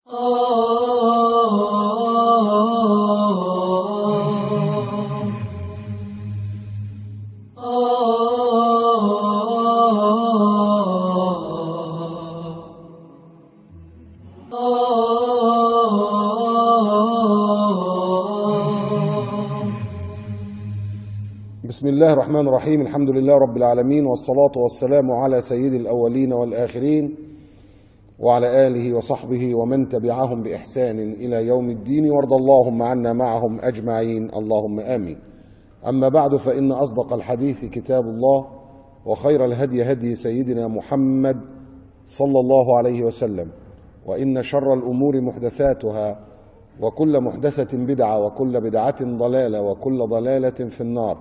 بسم الله الرحمن الرحيم. الحمد لله رب العالمين، والصلاة والسلام على سيد الأولين والآخرين وعلى آله وصحبه ومن تبعهم بإحسان إلى يوم الدين، وارض اللهم عنا معهم أجمعين، اللهم آمين. أما بعد، فإن أصدق الحديث كتاب الله، وخير الهدي هدي سيدنا محمد صلى الله عليه وسلم، وإن شر الأمور محدثاتها، وكل محدثة بدعة، وكل بدعة ضلالة، وكل ضلالة في النار.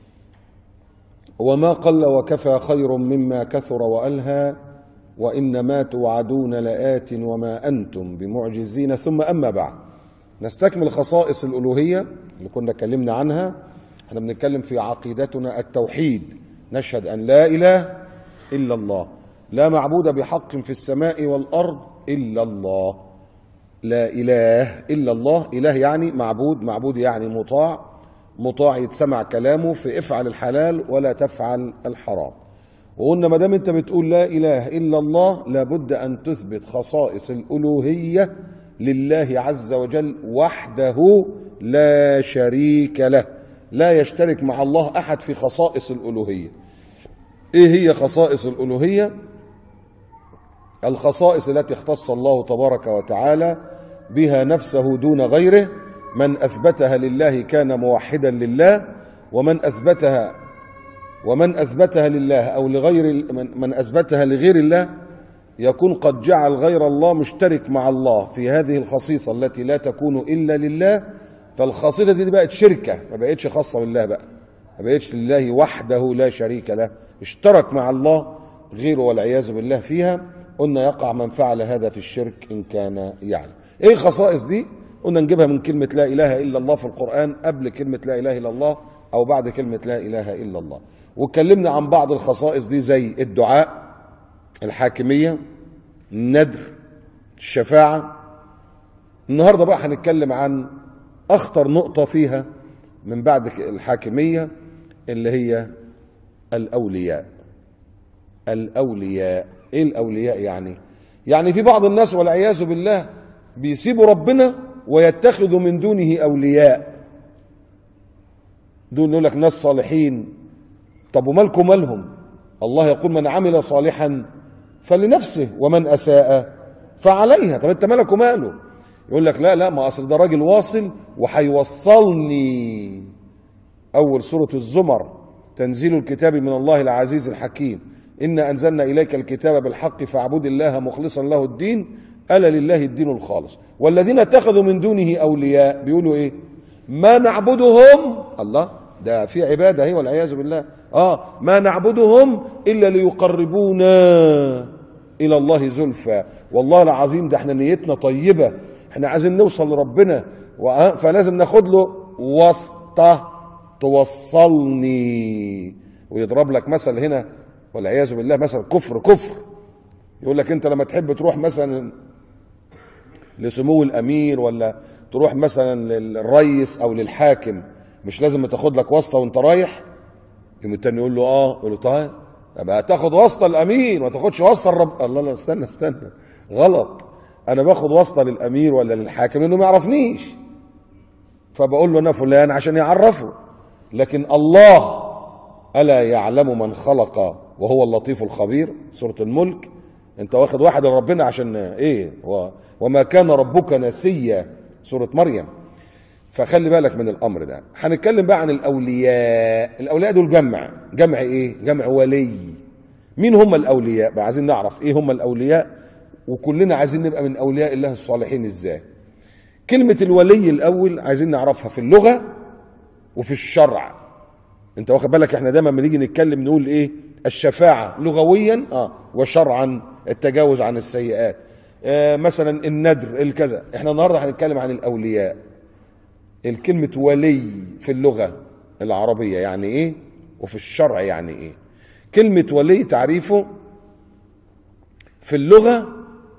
وما قل وكفى خير مما كثر وألهى، وإنما توعدون لآت وما أنتم بمعجزين. ثم أما بعد، نستكمل خصائص الألوهية اللي كنا اتكلمنا عنها. احنا بنتكلم في عقيدتنا التوحيد، نشهد أن لا إله إلا الله، لا معبود بحق في السماء والأرض إلا الله. لا إله إلا الله، إله يعني معبود، معبود يعني مطاع، مطاع يتسمع كلامه في افعل الحلال ولا تفعل الحرام. وقلنا ما دام انت بتقول لا اله الا الله، لابد ان تثبت خصائص الالوهيه لله عز وجل وحده لا شريك له، لا يشترك مع الله احد في خصائص الالوهيه. ايه هي خصائص الالوهيه؟ الخصائص التي اختص الله تبارك وتعالى بها نفسه دون غيره. من أثبتها لله كان موحدا لله، ومن أثبتها لله أو لغير من أثبتها لغير الله يكون قد جعل غير الله مشترك مع الله في هذه الخصيصة التي لا تكون إلا لله. فالخصيصة دي بقت شركة، ما بقتش خاصة بالله، بقى ما بقتش لله وحده لا شريك له، اشترك مع الله غيره والعياذ بالله فيها. قلنا يقع من فعل هذا في الشرك إن كان يعلم. ايه الخصائص دي؟ قلنا نجيبها من كلمة لا إله إلا الله في القرآن، قبل كلمة لا إله إلا الله أو بعد كلمة لا إله إلا الله. واتكلمنا عن بعض الخصائص دي زي الدعاء، الحاكمية، الندر، الشفاعة. النهاردة بقى هنتكلم عن أخطر نقطة فيها من بعد الحاكمية، اللي هي الأولياء. الأولياء، إيه الأولياء يعني؟ يعني في بعض الناس والعياذ بالله بيسيبوا ربنا ويتخذوا من دونه أولياء. دول يقول لك ناس صالحين. طب ومالكم مالهم؟ الله يقول من عمل صالحا فلنفسه ومن أساء فعليها. طب انت مالك وماله؟ يقول لك لا ما أصل ده راجل واصل وهيوصلني. أول سورة الزمر: تنزيل الكتاب من الله العزيز الحكيم، إنا أنزلنا إليك الكتاب بالحق فاعبد الله مخلصا له الدين ألا لله الدين الخالص. والذين اتخذوا من دونه أولياء بيقولوا إيه؟ ما نعبدهم، الله ده في عبادة هي والعياذ بالله، ما نعبدهم إلا ليقربونا إلى الله زلفى. والله العظيم ده احنا نيتنا طيبة، احنا عايزين نوصل لربنا، فلازم ناخد له واسطة توصلني. ويضرب لك مثل هنا والعياذ بالله، مثل كفر. يقول لك انت لما تحب تروح مثلا لسمو الامير، ولا تروح مثلا للرئيس او للحاكم، مش لازم تاخد لك واسطه وانت رايح؟ يقوم التاني يقول له يقول له طيب يبقى تاخد واسطه الامير، ما تاخدش واسطه الرب. الله لا، استنى غلط. انا باخد واسطه للامير ولا للحاكم لانه ما يعرفنيش، فبقول له انا فلان عشان يعرفه. لكن الله الا يعلم من خلق وهو اللطيف الخبير، سوره الملك. انت واخد واحد لربنا عشان ايه؟ وما كان ربك نسيا، سورة مريم. فخلي بالك من الامر ده. هنتكلم بقى عن الاولياء. الاولياء دول جمع ايه؟ جمع ولي. مين هم الاولياء بقى؟ عايزين نعرف ايه هم الاولياء، وكلنا عايزين نبقى من اولياء الله الصالحين ازاي. كلمة الولي الاول عايزين نعرفها في اللغة وفي الشرع. انت واخد بالك؟ احنا دايما بنيجي نتكلم نقول ايه؟ الشفاعة لغويا وشرعا التجاوز عن السيئات، مثلا الندر الكذا. احنا النهارده هنتكلم عن الاولياء. الكلمة ولي في اللغة العربية يعني ايه، وفي الشرع يعني ايه. كلمة ولي تعريفه في اللغة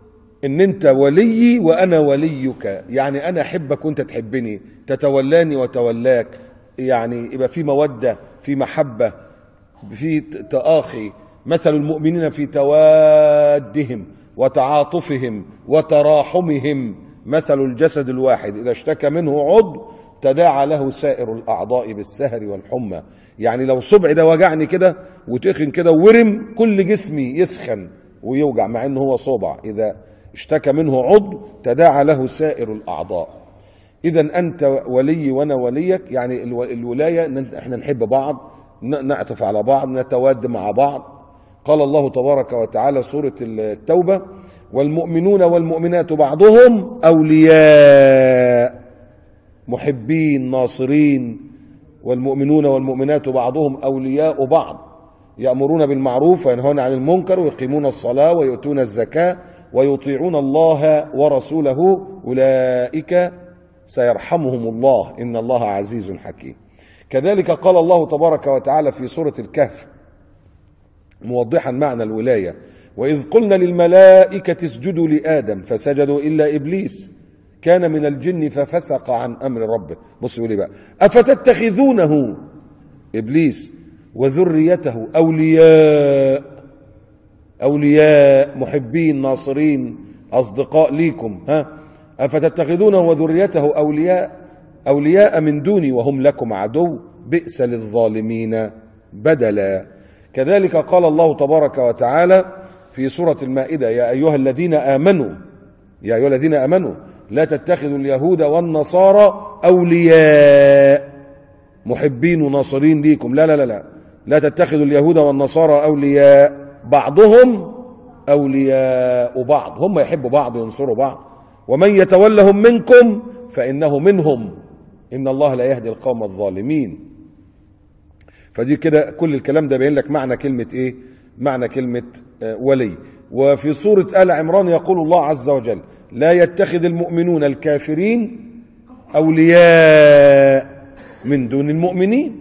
ان انت وليي وانا وليك، يعني انا احبك وانت تحبني، تتولاني وتولاك، يعني يبقى في مودة، في محبة، في تآخي. مثل المؤمنين في توادهم وتعاطفهم وتراحمهم مثل الجسد الواحد إذا اشتكى منه عضو تداعى له سائر الأعضاء بالسهر والحمى. يعني لو صبعي ده وجعني كده وتخن كده وورم، كل جسمي يسخن ويوجع، مع انه هو صبع. إذا اشتكى منه عضو تداعى له سائر الأعضاء. إذا أنت ولي وأنا وليك، يعني الولاية إن احنا نحب بعض، نعطف على بعض، نتواد مع بعض. قال الله تبارك وتعالى سورة التوبة: والمؤمنون والمؤمنات بعضهم أولياء، محبين ناصرين. والمؤمنون والمؤمنات بعضهم أولياء بعض، يأمرون بالمعروف وينهون عن المنكر ويقيمون الصلاة ويؤتون الزكاة ويطيعون الله ورسوله أولئك سيرحمهم الله إن الله عزيز حكيم. كذلك قال الله تبارك وتعالى في سورة الكهف موضحا معنى الولاية: وإذ قلنا للملائكة اسجدوا لآدم فسجدوا إلا إبليس كان من الجن ففسق عن أمر ربه. بص يقول بقى: أفتتخذونه إبليس وذريته أولياء محبين ناصرين أصدقاء ليكم، أفتتخذونه وذريته أولياء من دوني وهم لكم عدو بئس للظالمين بدلا. كذلك قال الله تبارك وتعالى في سورة المائدة: يا أيها الذين آمنوا لا تتخذوا اليهود والنصارى أولياء محبين وناصرين ليكم. لا تتخذوا اليهود والنصارى أولياء، بعضهم أولياء بعض، هم يحبوا بعض وينصروا بعض. ومن يتولهم منكم فإنه منهم إن الله لا يهدي القوم الظالمين. فدي كده كل الكلام ده بيقول لك معنى كلمة إيه؟ معنى كلمة ولي. وفي سورة آل عمران يقول الله عز وجل: لا يتخذ المؤمنون الكافرين أولياء من دون المؤمنين.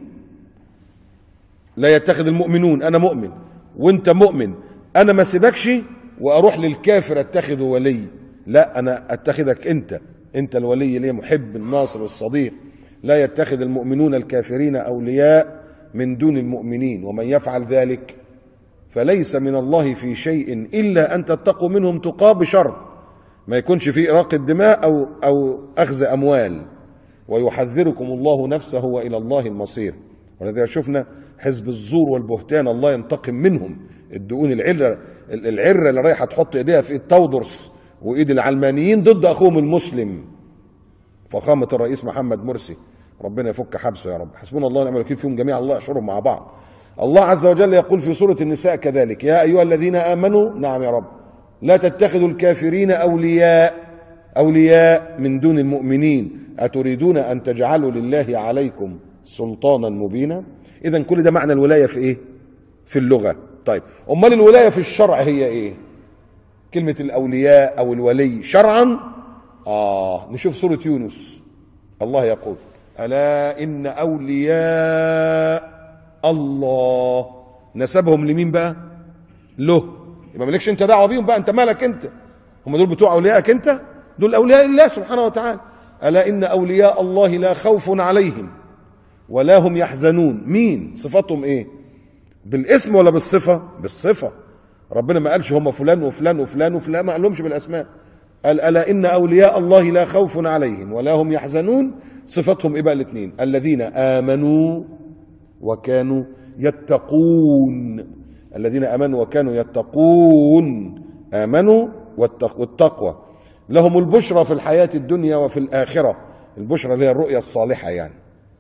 لا يتخذ المؤمنون، أنا مؤمن وأنت مؤمن، أنا ما سيبكش وأروح للكافر أتخذه ولي، لا، أنا أتخذك أنت الولي ليه، محب الناصر الصديق. لا يتخذ المؤمنون الكافرين أولياء من دون المؤمنين ومن يفعل ذلك فليس من الله في شيء إلا أن تتقوا منهم تقى، بشرط ما يكونش فيه إراقة دماء أو أخذ أموال. ويحذركم الله نفسه وإلى الله المصير. ولذلك شفنا حزب الزور والبهتان الله ينتقم منهم، الدقون العرة اللي رايحة تحط إيديها في إيد تودرس وإيد العلمانيين ضد أخوهم المسلم فخامة الرئيس محمد مرسي، ربنا يفك حبسه يا رب. حسبنا الله ونعم الوكيل فيهم جميعا، الله يحشرهم مع بعض. الله عز وجل يقول في سورة النساء كذلك: يا أيها الذين آمنوا، نعم يا رب، لا تتخذوا الكافرين أولياء من دون المؤمنين أتريدون أن تجعلوا لله عليكم سلطانا مبينا. إذن كل ده معنى الولاية في إيه؟ في اللغة. طيب أمال الولاية في الشرع هي إيه؟ كلمة الأولياء أو الولي شرعا. نشوف سورة يونس، الله يقول: ألا إن أولياء الله، نسبهم لمين بقى؟ له. يبقى مالكش انت دعوه بيهم بقى، انت مالك انت، هم دول بتوع اوليائك انت، دول اولياء الله سبحانه وتعالى. الا ان اولياء الله لا خوف عليهم ولا هم يحزنون. مين صفاتهم ايه؟ بالاسم ولا بالصفه؟ بالصفه. ربنا ما قالش هم فلان وفلان وفلان وفلان، ما قالهمش بالاسماء، قال الا ان اولياء الله لا خوف عليهم ولا هم يحزنون. صفتهم ايه بقى؟ الاثنين: الذين امنوا وكانوا يتقون. الذين آمنوا وكانوا يتقون، آمنوا والتقوى. لهم البشرى في الحياة الدنيا وفي الآخرة. البشرى اللي هي الرؤيا الصالحة يعني.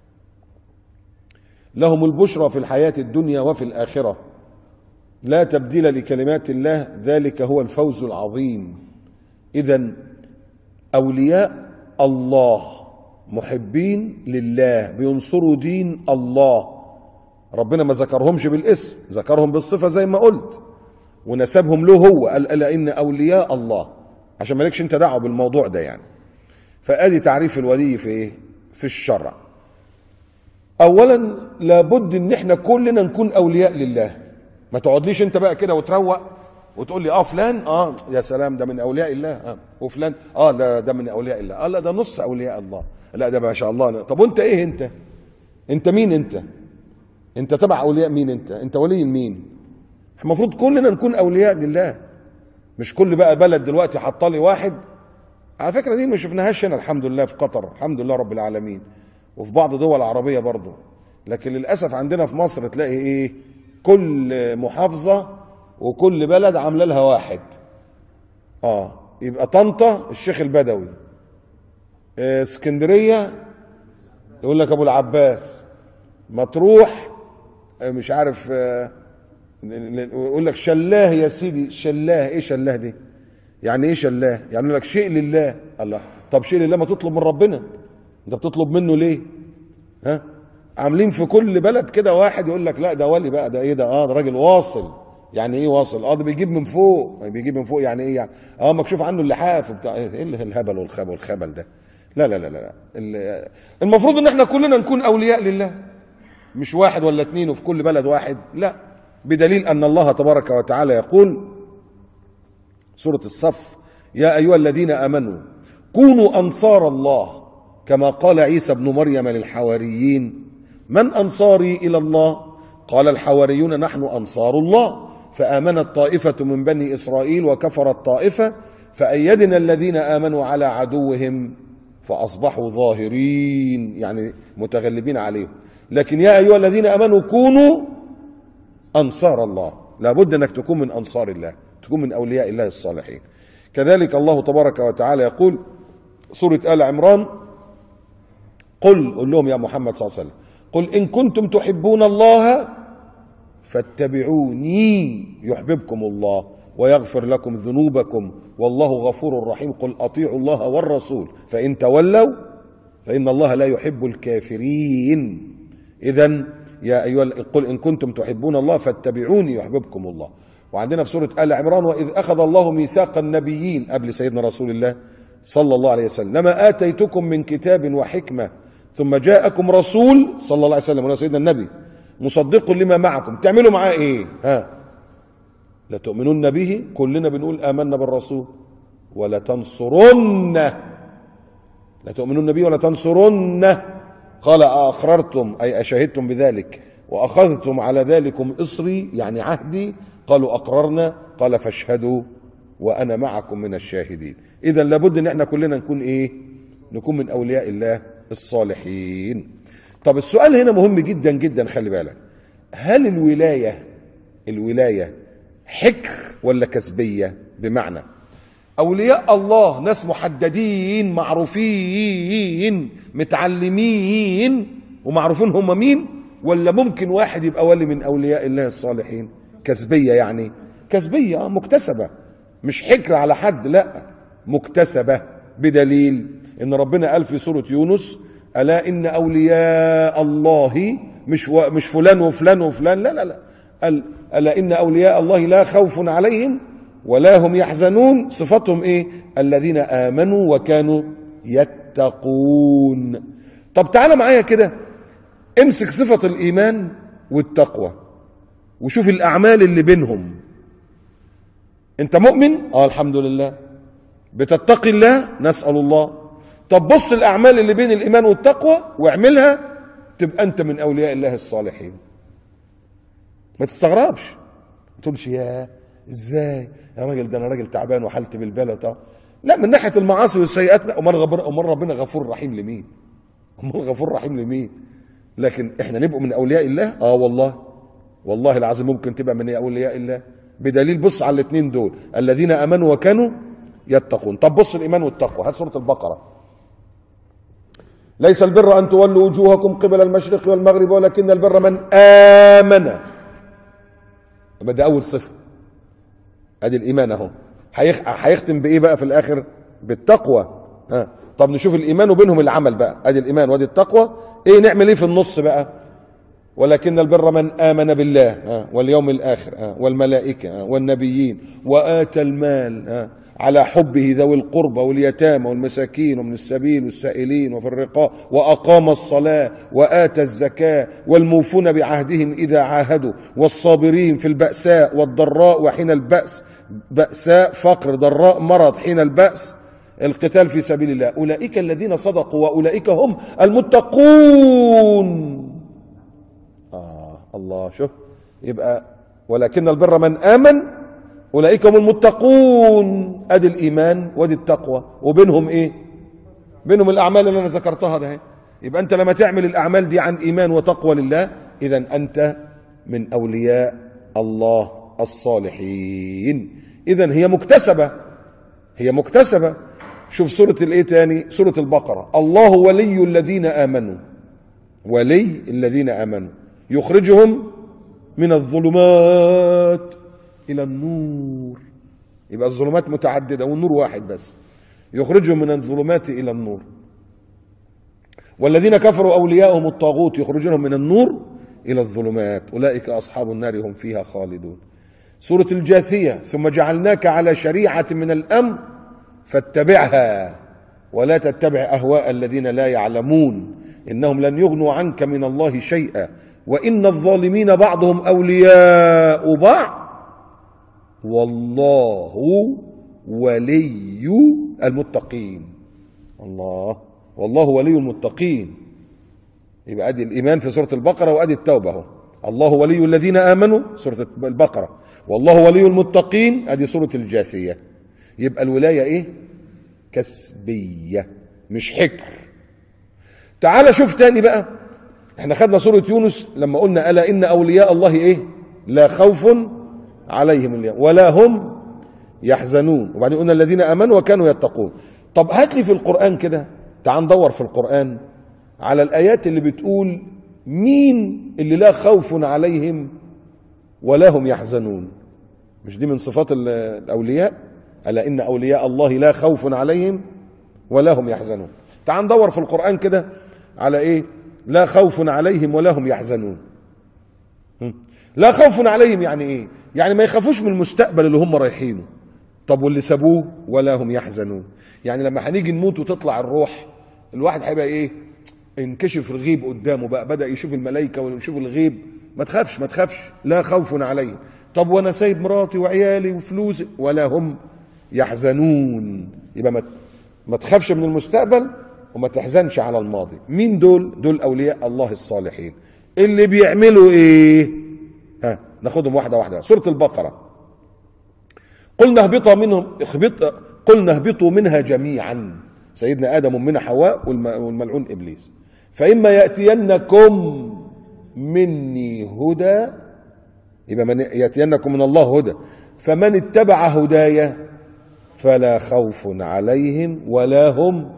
لهم البشرى في الحياة الدنيا وفي الآخرة لا تبديل لكلمات الله ذلك هو الفوز العظيم. إذن أولياء الله محبين لله بينصروا دين الله. ربنا ما ذكرهمش بالاسم، ذكرهم بالصفة زي ما قلت، ونسبهم له هو، قال ألا إن أولياء الله، عشان مالكش انت دعوه بالموضوع ده يعني. فادي تعريف الولي في ايه؟ في الشرع. اولا لابد ان احنا كلنا نكون اولياء لله. ما تقعدليش انت بقى كده وتروق وتقول لي فلان يا سلام ده من اولياء الله، وفلان ده من اولياء الله، لا ده نص اولياء الله، لا ده ما شاء الله. طب وانت ايه؟ انت مين؟ انت تبع اولياء مين؟ انت ولي مين؟ المفروض كلنا نكون اولياء لله، مش كل بقى بلد دلوقتي حطالي واحد. على فكره دي ما شفناهاش هنا الحمد لله في قطر، الحمد لله رب العالمين، وفي بعض دول العربيه برضه، لكن للاسف عندنا في مصر تلاقي ايه؟ كل محافظه وكل بلد عامله لها واحد. يبقى طنطا الشيخ البدوي، اسكندريه يقول لك ابو العباس، مطروح مش عارف يقول لك شلاه يا سيدي. شلاه ايه؟ شلاه دي يعني ايه؟ شلاه يعني يقول لك شيء لله. الله، طب شيء لله ما تطلب من ربنا، انت بتطلب منه ليه؟ عاملين في كل بلد كده واحد يقول لك لا ده ولي بقى، ده ايه ده؟ ده راجل واصل. يعني ايه واصل؟ ده بيجيب من فوق. بيجيب من فوق يعني ايه يعني؟ مكشوف عنه اللحاف وبتاع. ايه الهبل والخبل ده؟ لا لا لا لا. المفروض ان احنا كلنا نكون اولياء لله، مش واحد ولا اتنين وفي كل بلد واحد، لا. بدليل ان الله تبارك وتعالى يقول سورة الصف: يا ايها الذين امنوا كونوا انصار الله كما قال عيسى ابن مريم للحواريين: من انصاري الى الله؟ قال الحواريون نحن انصار الله. فامنت طائفة من بني اسرائيل وكفرت طائفة فايدنا الذين امنوا على عدوهم فاصبحوا ظاهرين، يعني متغلبين عليهم. لكن يا ايها الذين امنوا كونوا انصار الله، لابد انك تكون من انصار الله، تكون من اولياء الله الصالحين. كذلك الله تبارك وتعالى يقول سورة آل عمران: قل لهم يا محمد صلى الله عليه وسلم: قل إن كنتم تحبون الله فاتبعوني يحببكم الله ويغفر لكم ذنوبكم والله غفور رحيم. قل أطيعوا الله والرسول فإن تولوا فإن الله لا يحب الكافرين. إذن يا أيها قل إن كنتم تحبون الله فاتبعوني يحببكم الله. وعندنا في سورة آل عمران: وإذ أخذ الله ميثاق النبيين، قبل سيدنا رسول الله صلى الله عليه وسلم: لما آتيتكم من كتاب وحكمة ثم جاءكم رسول صلى الله عليه وسلم، ولا سيدنا النبي، مصدق لما معكم. تعملوا معاه ايه؟ لتؤمنون به، كلنا بنقول آمنا بالرسول، ولا تنصرنه، لتؤمنون به ولا تنصرنه. قال أأقررتم أي أشهدتم بذلك وأخذتم على ذلكم إصري يعني عهدي؟ قالوا أقررنا. قال فاشهدوا وأنا معكم من الشاهدين. إذن لابد أن احنا كلنا نكون إيه؟ نكون من أولياء الله الصالحين. طب السؤال هنا مهم جدا جدا، خلي بالك، هل الولاية حكر ولا كسبية؟ بمعنى أولياء الله ناس محددين معروفين متعلمين ومعروفين هم مين، ولا ممكن واحد يبقى ولي من أولياء الله الصالحين؟ كسبية يعني كسبية مكتسبة، مش حكر على حد، لا مكتسبة. بدليل ان ربنا قال في سورة يونس: ألا إن أولياء الله مش فلان وفلان وفلان، لا لا لا، قال ألا إن أولياء الله لا خوف عليهم ولا هم يحزنون. صفتهم إيه؟ الذين آمنوا وكانوا يتقون. طب تعالى معايا كده، امسك صفة الإيمان والتقوى وشوف الأعمال اللي بينهم. أنت مؤمن؟ الحمد لله. بتتقي الله؟ نسأل الله. طب بص الأعمال اللي بين الإيمان والتقوى واعملها، تبقى أنت من أولياء الله الصالحين. ما تستغربش، ما تقولش يا إزاي يا راجل، ده أنا راجل تعبان وحالتي بالبلد. لا، من ناحية المعاصي والسيئات. أمال ربنا غفور رحيم لمين؟ أمال غفور رحيم لمين؟ لكن إحنا نبقى من أولياء الله. والله العظيم ممكن تبقى من أولياء الله. بدليل بص على الاثنين دول: الذين آمنوا وكانوا يتقون. طب بص الإيمان والتقوى، هات سورة البقرة: ليس البر أن تولوا وجوهكم قبل المشرق والمغرب ولكن البر من آمن. يبقى ده أول صفة، أدي الإيمان أهو. هيختم بإيه بقى في الآخر؟ بالتقوى. طب نشوف الإيمان وبينهم العمل بقى. أدي الإيمان وأدي التقوى. إيه نعمل إيه في النص بقى؟ ولكن البر من آمن بالله واليوم الآخر والملائكة والنبيين وآتى المال على حبه ذوي القربى واليتامى والمساكين ومن السبيل والسائلين وفي الرقاب وأقام الصلاة وآتى الزكاة والموفون بعهدهم إذا عاهدوا والصابرين في البأساء والضراء وحين البأس بأساء، فقر، ضراء، مرض، حين البأس، القتال في سبيل الله. أولئك الذين صدقوا وأولئك هم المتقون. الله، شوف، يبقى ولكن البر من آمن، أولئك هم المتقون. أدي الإيمان وأدي التقوى، وبينهم إيه؟ بينهم الأعمال اللي أنا ذكرتها ده. يبقى أنت لما تعمل الأعمال دي عن إيمان وتقوى لله، إذن أنت من أولياء الله الصالحين. إذن هي مكتسبة، هي مكتسبة. شوف سورة الإيه تاني؟ سورة البقرة. الله ولي الذين آمنوا، ولي الذين آمنوا يخرجهم من الظلمات إلى النور. يبقى الظلمات متعددة والنور واحد بس، يخرجهم من الظلمات إلى النور. والذين كفروا أولياءهم الطاغوت يخرجونهم من النور إلى الظلمات، أولئك أصحاب النار هم فيها خالدون. سورة الجاثية. ثم جعلناك على شريعة من الأمر فاتبعها ولا تتبع أهواء الذين لا يعلمون إنهم لن يغنوا عنك من الله شيئا وإن الظالمين بعضهم أولياء بعض والله ولي المتقين. الله، والله ولي المتقين. يبقى ادي الايمان في سوره البقره وادي التوبه اهو. الله ولي الذين امنوا سوره البقره، والله ولي المتقين ادي سوره الجاثيه. يبقى الولايه ايه؟ كسبيه مش حكر. تعال شوف تاني بقى، احنا خدنا سوره يونس لما قلنا الا ان اولياء الله ايه؟ لا خوف عليهم اليوم ولا هم يحزنون. وبعدين قلنا الذين امنوا وكانوا يتقون. طب هات لي في القران كده، تعال ندور في القرآن على الآيات اللي بتقول مين اللي لا خوف عليهم ولا هم يحزنون. مش دي من صفات الأولياء؟ ألا إن أولياء الله لا خوف عليهم ولا هم يحزنون. تعال ندور في القرآن كده على إيه؟ لا خوف عليهم ولا هم يحزنون. لا خوف عليهم يعني إيه؟ يعني ما يخافوش من المستقبل اللي هم رايحينه. طب واللي سابوه ولا هم يحزنون؟ يعني لما هنيجي نموت وتطلع الروح، الواحد هيبقى ايه؟ انكشف الغيب قدامه بقى، بدأ يشوف الملائكة ويشوف الغيب. ما تخافش ما تخافش، لا خوف عليهم. طب وانا سايب مراتي وعيالي وفلوسي ولا هم يحزنون. يبقى ما تخافش من المستقبل وما تحزنش على الماضي. مين دول؟ دول اولياء الله الصالحين اللي بيعملوا ايه؟ ناخدهم واحدة واحدة. سورة البقرة. قلنا اهبطوا منها جميعا، سيدنا آدم ومنها حواء والملعون إبليس. فإما يأتينكم مني هدى، يبقى من يأتينكم من الله هدى، فمن اتبع هدايا فلا خوف عليهم ولا هم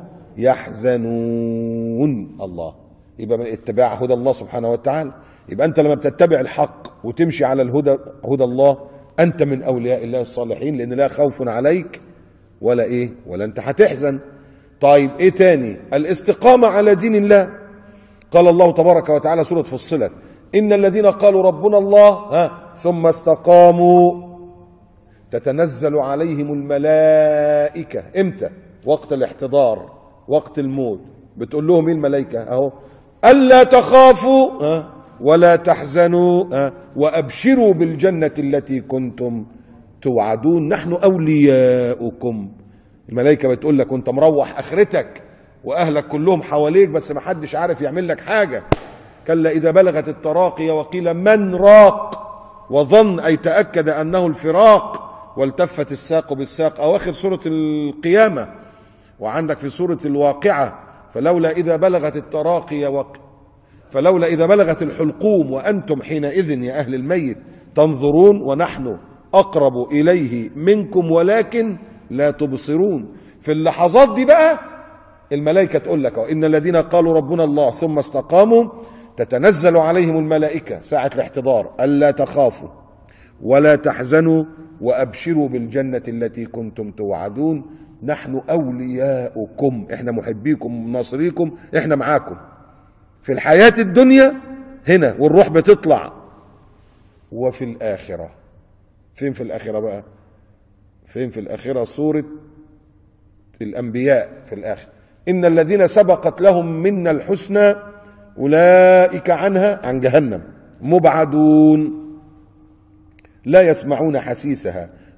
يحزنون. الله، يبقى من اتباع هدى الله سبحانه وتعالى. يبقى أنت لما بتتبع الحق وتمشي على الهدى، هدى الله، أنت من أولياء الله الصالحين، لأن لا خوف عليك ولا إيه؟ ولا أنت هتحزن. طيب إيه تاني؟ الاستقامة على دين الله. قال الله تبارك وتعالى سورة فصلت: إن الذين قالوا ربنا الله ثم استقاموا تتنزل عليهم الملائكة. إمتى؟ وقت الاحتضار، وقت الموت. بتقول لهم إيه الملائكة أهو؟ ألا تخافوا ولا تحزنوا وأبشروا بالجنة التي كنتم توعدون نحن أولياؤكم. الملائكة بتقول لك وانت مروح آخرتك وأهلك كلهم حواليك بس ما حدش عارف يعمل لك حاجة. كلا إذا بلغت التراقي وقيل من راق وظن أي تأكد أنه الفراق والتفت الساق بالساق. أواخر سورة القيامة. وعندك في سورة الواقعة: فلولا إذا بلغت التراقي فلولا إذا بلغت الحلقوم وأنتم حينئذ يا أهل الميت تنظرون ونحن أقرب إليه منكم ولكن لا تبصرون. في اللحظات دي بقى الملائكة تقول لك: إن الذين قالوا ربنا الله ثم استقاموا تتنزل عليهم الملائكة ساعة الاحتضار ألا تخافوا ولا تحزنوا وأبشروا بالجنة التي كنتم توعدون نحن أولياؤكم. إحنا محبيكم ناصريكم، إحنا معاكم في الحياة الدنيا هنا والروح بتطلع، وفي الآخرة. فين في الآخرة بقى؟ فين في الآخرة؟ سورة الأنبياء في الآخر: إن الذين سبقت لهم منا الحسنى أولئك عنها، عن جهنم، مبعدون لا يسمعون حسيسها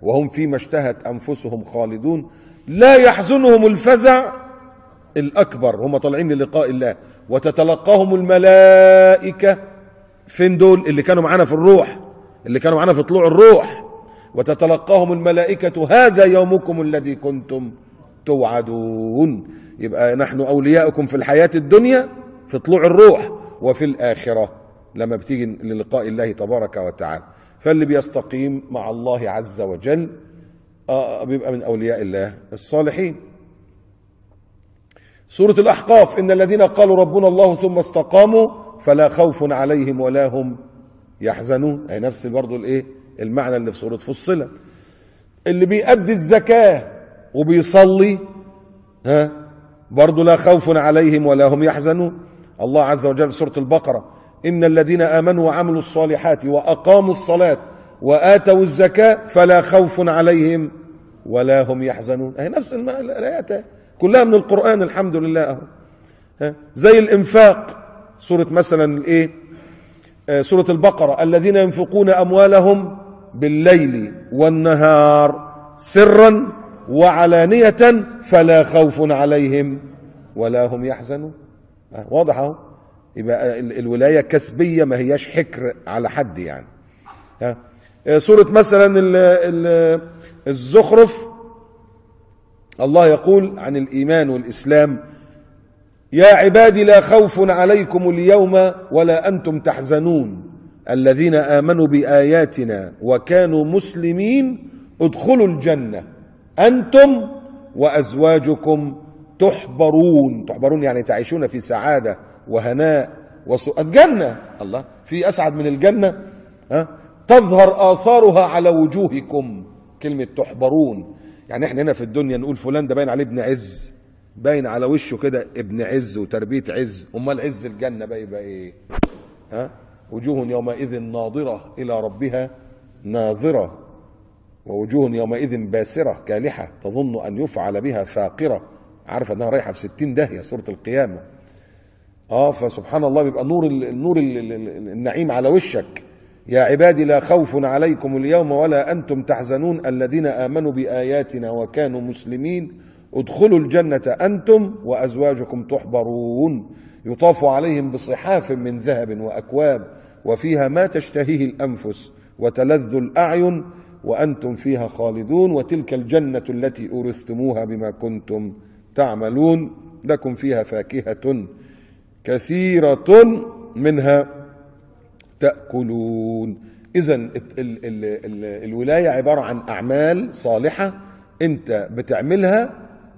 وهم فيما اشتهت أنفسهم خالدون لا يحزنهم الفزع الأكبر، هم طالعين للقاء الله، وتتلقاهم الملائكة. فين دول؟ اللي كانوا معانا في الروح، اللي كانوا معانا في طلوع الروح. وتتلقاهم الملائكة هذا يومكم الذي كنتم توعدون. يبقى نحن أولياؤكم في الحياة الدنيا في طلوع الروح، وفي الآخرة لما بتيجي للقاء الله تبارك وتعالى. فاللي بيستقيم مع الله عز وجل بيبقى من أولياء الله الصالحين. سورة الأحقاف: إن الذين قالوا ربنا الله ثم استقاموا فلا خوف عليهم ولا هم يحزنون. أي نفس برضو المعنى اللي في سورة فصلت. اللي بيأدي الزكاة وبيصلي برضو لا خوف عليهم ولا هم يحزنون. الله عز وجل في سورة البقرة: إن الذين آمنوا وعملوا الصالحات وأقاموا الصلاة وآتوا الزكاة فلا خوف عليهم ولا هم يحزنون. أي نفس الآيات كلها من القرآن الحمد لله. زي الإنفاق، سورة مثلا سورة البقرة: الذين ينفقون أموالهم بالليل والنهار سرا وعلانية فلا خوف عليهم ولا هم يحزنون. واضح اهو. يبقى الولاية كسبية، ما هياش حكر على حد يعني. سورة مثلا الزخرف: الله يقول عن الإيمان والإسلام: يا عبادي لا خوف عليكم اليوم ولا أنتم تحزنون الذين آمنوا بآياتنا وكانوا مسلمين ادخلوا الجنة أنتم وأزواجكم تحبرون. تحبرون يعني تعيشون في سعادة وهناء الجنة. الله، في أسعد من الجنة؟ تظهر آثارها على وجوهكم. كلمة تحبرون يعني احنا هنا في الدنيا نقول فلان ده باين عليه ابن عز، باين على وشه كده ابن عز وتربية عز. امال عز الجنة بقى يبقى ايه؟ وجوه يومئذ ناظرة إلى ربها ناظرة، ووجوه يومئذ باسرة كالحة تظن أن يفعل بها فاقرة. عارفة أنها رايحة في 60 داهية سورة القيامة. فسبحان الله بيبقى نور النعيم على وشك. يا عبادي لا خوف عليكم اليوم ولا أنتم تحزنون الذين آمنوا بآياتنا وكانوا مسلمين ادخلوا الجنة أنتم وأزواجكم تحبرون يطاف عليهم بصحاف من ذهب وأكواب وفيها ما تشتهيه الأنفس وتلذ الأعين وأنتم فيها خالدون وتلك الجنة التي أورثتموها بما كنتم تعملون لكم فيها فاكهة كثيرة منها تأكلون. إذن الولاية عبارة عن أعمال صالحة أنت بتعملها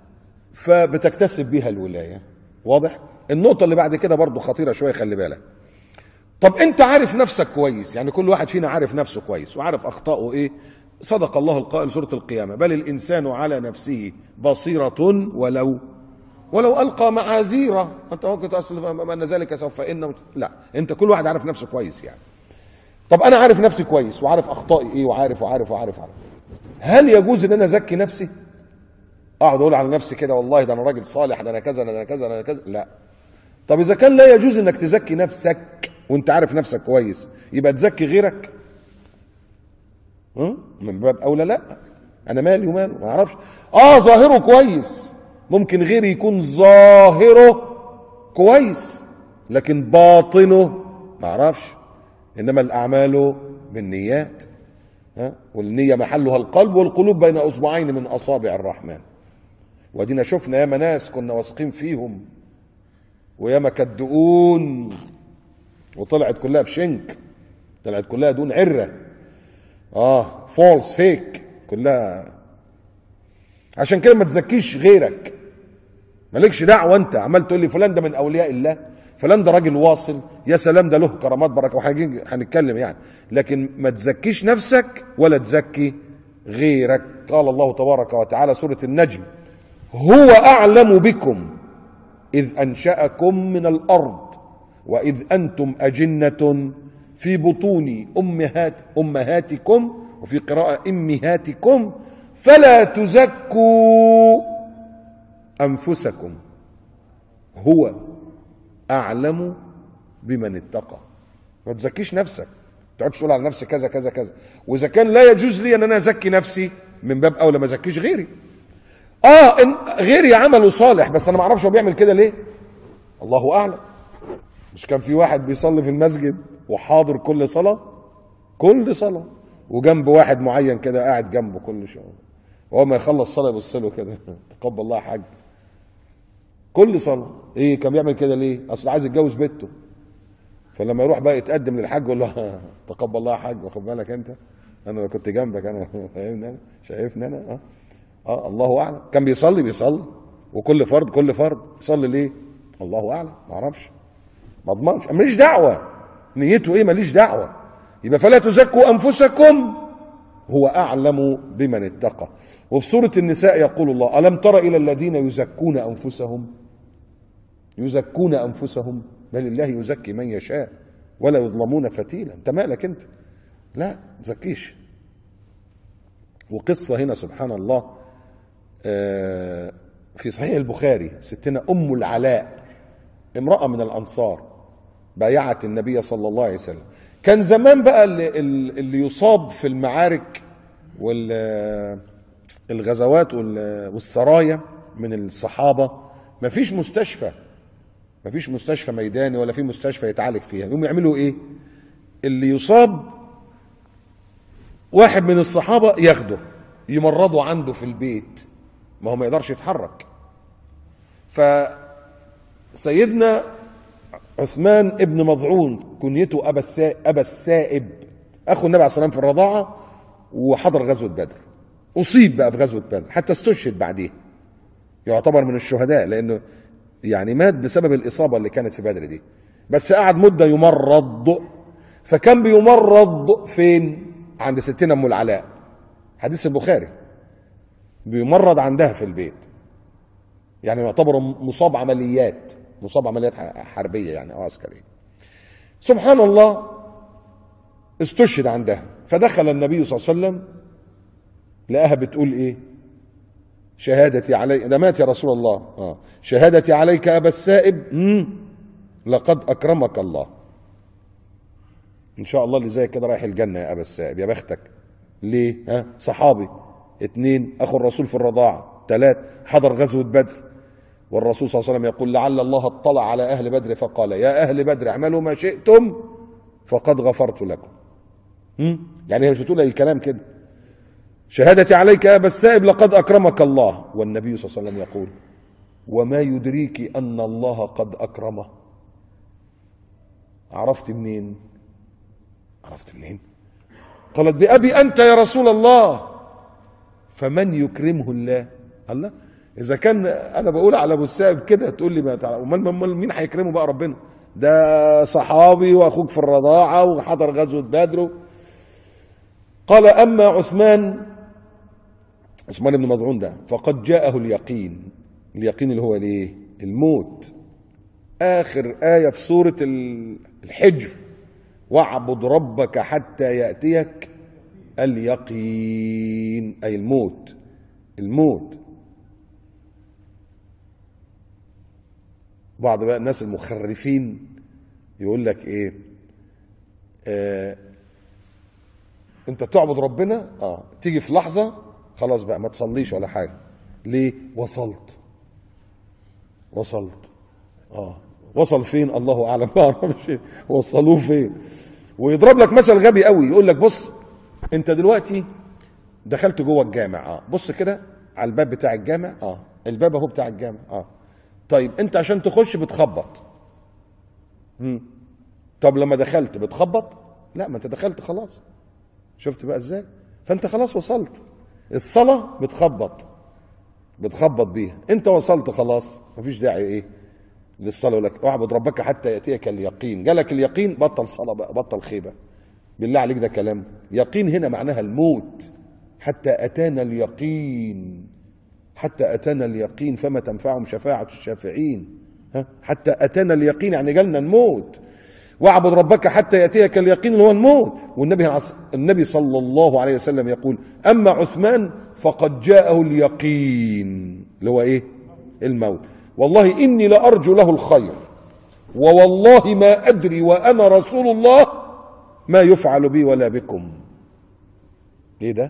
فبتكتسب بها الولاية. واضح؟ النقطة اللي بعد كده برضو خطيرة شوية، خلي بالك. طب أنت عارف نفسك كويس، يعني كل واحد فينا عارف نفسه كويس وعارف أخطائه إيه. صدق الله القائل سورة القيامة: بل الإنسان على نفسه بصيرة ولو ألقى معاذيره. أنت ممكن تصل أن ذلك سوف لا، أنت كل واحد عارف نفسه كويس يعني. طب أنا عارف نفسي كويس وعارف أخطائي إيه وعارف. هل يجوز إن أنا أزكي نفسي؟ أقعد أقول على نفسي كده والله ده أنا راجل صالح، ده أنا كذا ده أنا كذا ده أنا كذا؟ لا. طب إذا كان لا يجوز إنك تزكي نفسك وأنت عارف نفسك كويس، يبقى تزكي غيرك؟ من باب أولى لا. أنا مالي وماله، ما أعرفش. ظاهره كويس، ممكن غيري يكون ظاهره كويس لكن باطنه ما أعرفش. إنما الأعمال بالنيات، والنية محلها القلب والقلوب بين أصبعين من أصابع الرحمن. ودينا شفنا ياما ناس كنا واثقين فيهم وياما كدؤون وطلعت كلها بشنك، طلعت كلها دون عرة، فولس فيك كلها. عشان كده ما تزكيش غيرك، مالكش دعوة. انت عمال تقول لي فلان ده من أولياء الله، فلان ده راجل واصل، يا سلام ده له كرامات بركة، وهنتكلم يعني. لكن ما تزكيش نفسك ولا تزكي غيرك. قال الله تبارك وتعالى سورة النجم: هو أعلم بكم إذ أنشأكم من الأرض وإذ أنتم أجنة في بطون أمهاتكم، وفي قراءة أمهاتكم، فلا تزكوا أنفسكم هو أعلم بمن اتقى. ما تزكيش نفسك، تقعدش تقول على نفسي كذا كذا كذا. واذا كان لا يجوز لي ان انا ازكي نفسي، من باب اولى ما ازكيش غيري. ان غيري عمله صالح، بس انا ما اعرفش هو بيعمل كده ليه، الله اعلم. مش كان في واحد بيصلي في المسجد وحاضر كل صلاه، كل صلاه، وجنب واحد معين كده قاعد جنبه كل شويه، وهو ما يخلص صلاه يبص له كده تقبل الله يا حاج. كل صلاه. ايه كان بيعمل كده ليه؟ اصل عايز يتجوز بنته. فلما يروح بقى يتقدم للحاج يقول له تقبل الله يا حاج، واخد بالك انت، انا لو كنت جنبك انا فاهمني، انا شايفني انا الله اعلم. كان بيصلي وكل فرض كل فرض يصلي ليه؟ الله اعلم، ما اعرفش، ما اضمنش، ماليش دعوه نيته ايه، ماليش دعوه. يبقى فلا تزكوا انفسكم هو اعلم بمن اتقى. وفي سوره النساء يقول الله: الم تر الى الذين يزكون انفسهم، يزكون انفسهم، بل الله يزكي من يشاء ولا يظلمون فتيلا. انت مالك انت؟ لا ما تزكيش. وقصه هنا سبحان الله في صحيح البخاري، ستنا ام العلاء، امراه من الانصار، بايعت النبي صلى الله عليه وسلم. كان زمان بقى اللي يصاب في المعارك والغزوات والسرايا من الصحابه مفيش مستشفى، مفيش مستشفى ميداني ولا في مستشفى يتعالج فيها. يقوم يعملوا ايه؟ اللي يصاب واحد من الصحابه ياخده يمرضه عنده في البيت، ما هو ما يقدرش يتحرك. فسيدنا عثمان ابن مظعون كنيته ابا السائب، اخو النبي عليه الصلاه والسلام في الرضاعه، وحضر غزوه بدر، اصيب بقى في غزوه بدر حتى استشهد بعديه، يعتبر من الشهداء لانه يعني مات بسبب الاصابه اللي كانت في بدر دي. بس قعد مده يمرض. فكان بيمرض فين؟ عند ستنا ام العلاء، حديث البخاري، بيمرض عندها في البيت، يعني يعتبر مصاب عمليات حربيه يعني او عسكريه. سبحان الله، استشهد عندها. فدخل النبي صلى الله عليه وسلم لقاها بتقول ايه؟ شهادتي عليك، ده مات يا رسول الله، شهادتي عليك ابا السائب، لقد اكرمك الله، ان شاء الله اللي زي كده رايح الجنه يا ابا السائب، يا بختك. ليه؟ صحابي، 2 اخو الرسول في الرضاعه، 3 حضر غزوه بدر، والرسول صلى الله عليه وسلم يقول: لعل الله اطلع على اهل بدر فقال: يا اهل بدر اعملوا ما شئتم فقد غفرت لكم. يعني هي مش بتقول اي كلام كده، شهادتي عليك يا ابا السائب لقد اكرمك الله. والنبي صلى الله عليه وسلم يقول: وما يدريك ان الله قد اكرمه. عرفت منين؟ قالت: بأبي أنت يا رسول الله. فمن يكرمه الله؟ الله، إذا كان أنا بقول على أبو السائب كده تقول لي مين هيكرمه بقى؟ ربنا، ده صحابي وأخوك في الرضاعة وحضر غزوة بدر. قال: أما عثمان بن مظعون ده فقد جاءه اليقين اللي هو ليه؟ الموت. آخر آية في سورة الحجر: واعبد ربك حتى يأتيك اليقين، أي الموت. بعض بقى الناس المخرفين يقول لك ايه؟ انت تعبد ربنا تيجي في لحظة خلاص بقى ما تصليش ولا حاجة. ليه؟ وصلت وصل فين؟ الله اعلم، ما اعرفش وصلوه فين. ويضرب لك مثل غبي قوي، يقول لك: بص انت دلوقتي دخلت جوه الجامع، بص كده على الباب بتاع الجامع، الباب اهو بتاع الجامع، طيب انت عشان تخش بتخبط، طب لما دخلت بتخبط؟ لا، ما انت دخلت خلاص. شفت بقى ازاي؟ فانت خلاص وصلت. الصلاة بتخبط بيها، انت وصلت خلاص، مفيش داعي ايه للصلاة. يقول لك: اعبد ربك حتى يأتيك اليقين. جالك اليقين بطل صلاة بقى، بطل خيبة، بالله عليك ده كلام. يقين هنا معناها الموت. حتى أتانا اليقين فما تنفعهم شفاعة الشافعين. حتى أتانا اليقين يعني جالنا الموت. واعبد ربك حتى يأتيك اليقين اللي هو الموت. والنبي صلى الله عليه وسلم يقول: أما عثمان فقد جاءه اليقين اللي هو إيه؟ الموت. والله إني لأرجو له الخير، ووالله ما أدري وأنا رسول الله ما يفعل بي ولا بكم. ايه ده؟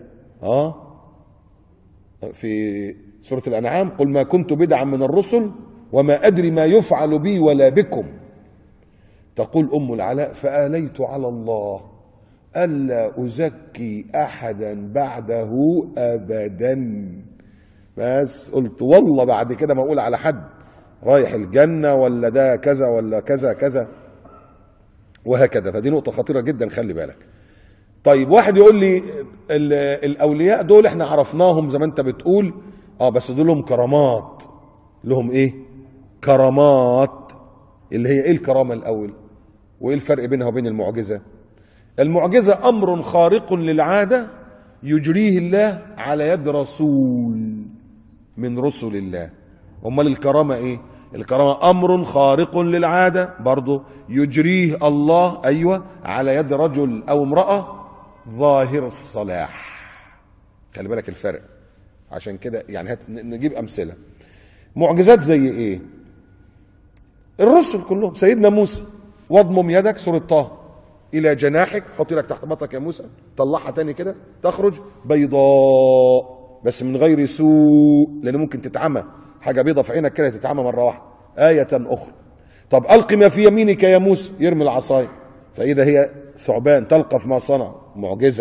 في سورة الأنعام: قل ما كنت بدعا من الرسل وما أدري ما يفعل بي ولا بكم. تقول أم العلاء: فآليت على الله ألا أزكي أحدا بعده أبدا. بس قلت والله بعد كده ما أقول على حد رايح الجنة ولا ده كذا ولا كذا كذا وهكذا. فدي نقطة خطيرة جدا، خلي بالك. طيب واحد يقول لي الأولياء دول احنا عرفناهم زي ما انت بتقول، بس دول لهم كرامات. لهم ايه؟ كرامات. اللي هي ايه الكرامة الأول؟ وايه الفرق بينها وبين المعجزة؟ المعجزة أمر خارق للعادة يجريه الله على يد رسول من رسل الله. امال الكرامة ايه؟ الكرامة أمر خارق للعادة برضه يجريه الله، أيوة، على يد رجل أو امرأة ظاهر الصلاح. خلي بالك الفرق. عشان كده يعني نجيب أمثلة. معجزات زي ايه؟ الرسل كلهم. سيدنا موسى: واضمم يدك، سورة طه، إلى جناحك، حط لك تحت بطنك يا موسى، طلعها تاني كده تخرج بيضاء بس من غير سوء، لأن ممكن تتعمى، حاجة بيضة في عينك كده تتعمى مرة واحدة. آية أخرى: طب ألق ما في يمينك يا موسى، يرمي العصاية فإذا هي ثعبان تلقف ما صنع، معجزة.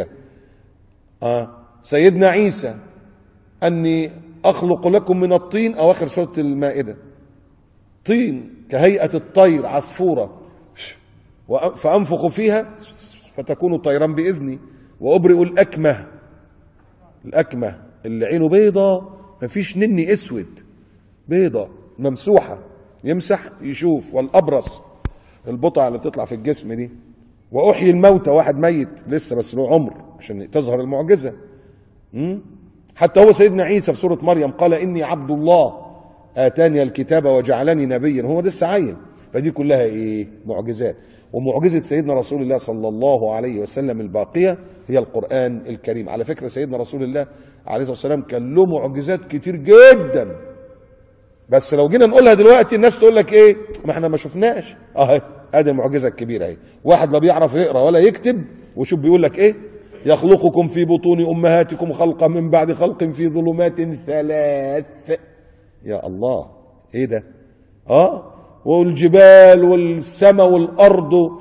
سيدنا عيسى: أني أخلق لكم من الطين، أواخر سورة المائدة، طين كهيئة الطير، عصفورة، فأنفخ فيها فتكون طيرا بإذني، وأبرئ الأكمه اللي عينه بيضة مفيش نني أسود، بيضة ممسوحة، يمسح يشوف، والأبرص البقع اللي بتطلع في الجسم دي، وأحيي الموتى، واحد ميت لسه بس له عمر عشان تظهر المعجزة. حتى هو سيدنا عيسى في سورة مريم قال: إني عبد الله آتاني الكتاب وجعلني نبيا، هو لسه عيل. فدي كلها ايه؟ معجزات. ومعجزة سيدنا رسول الله صلى الله عليه وسلم الباقية هي القرآن الكريم. على فكرة سيدنا رسول الله عليه الصلاة والسلام كان له معجزات كتير جدا، بس لو جينا نقولها دلوقتي الناس تقول لك ايه؟ ما احنا ما شفناش. ادي المعجزة الكبيرة اهي. واحد لا بيعرف يقرا ولا يكتب، وشوف بيقول لك ايه: يخلقكم في بطون امهاتكم خلقا من بعد خلق في ظلمات ثلاث. يا الله، ايه ده؟ والجبال والسماء والارض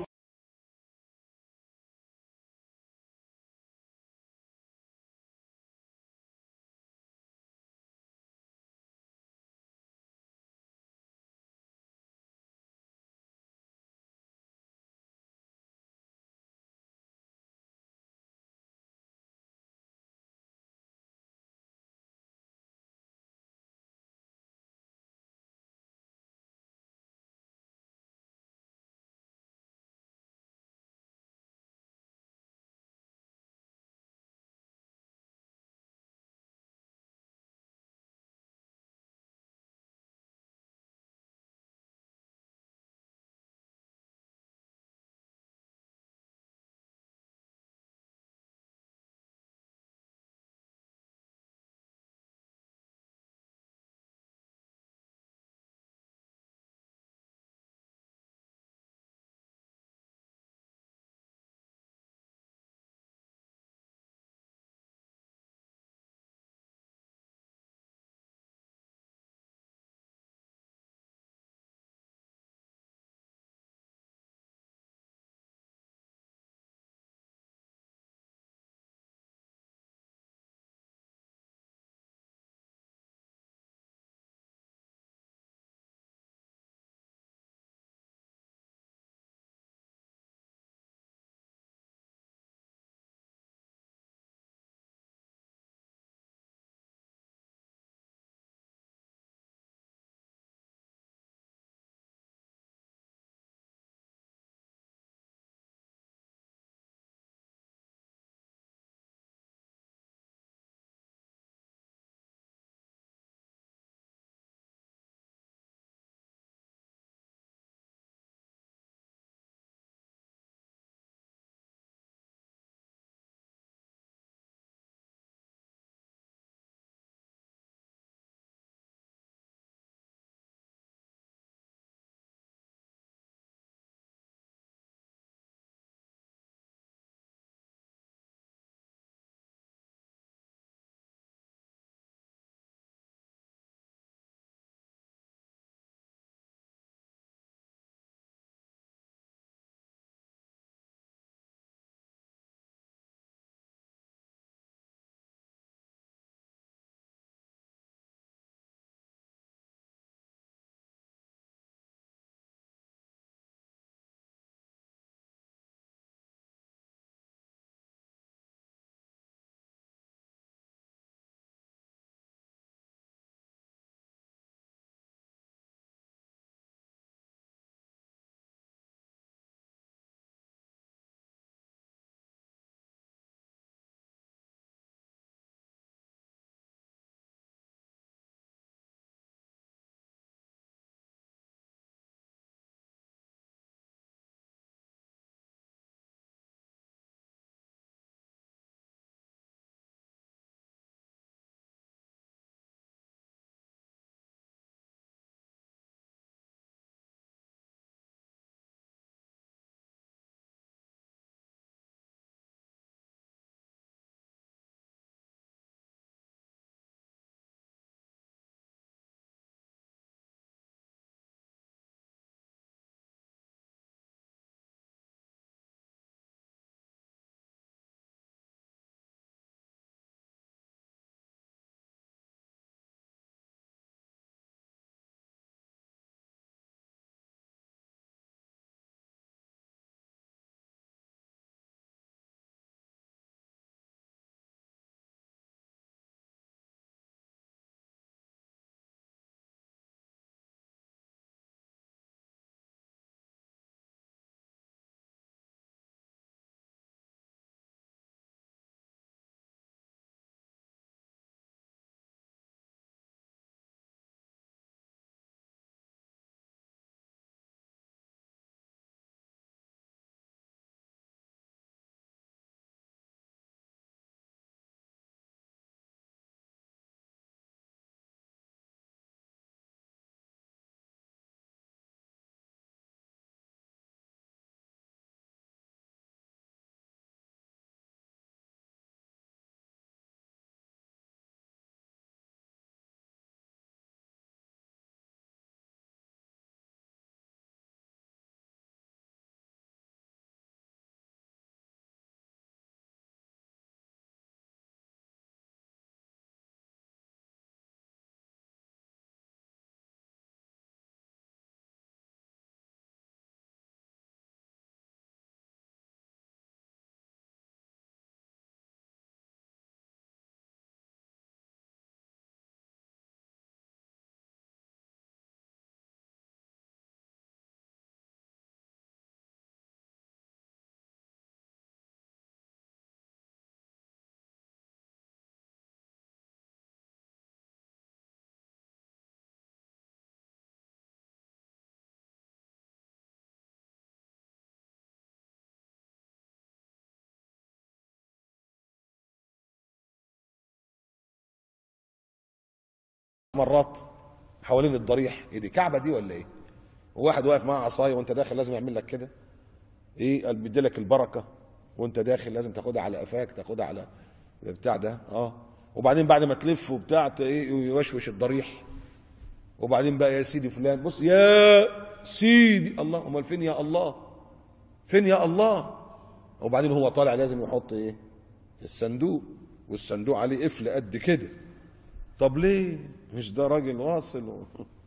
مرات حوالين الضريح. ايه دي، كعبه دي ولا ايه؟ وواحد واقف معاه عصايه وانت داخل لازم يعمل لك كده. ايه، قال بيدي لك البركه وانت داخل لازم تاخدها على قفاك، تاخدها على بتاع ده. وبعدين بعد ما تلف وبتاع ايه يوشوش الضريح. وبعدين بقى يا سيدي فلان، بص يا سيدي الله، امال فين يا الله؟ فين يا الله؟ وبعدين هو طالع لازم يحط ايه؟ الصندوق، والصندوق عليه قفل قد كده. طب ليه؟ مش ده راجل واصل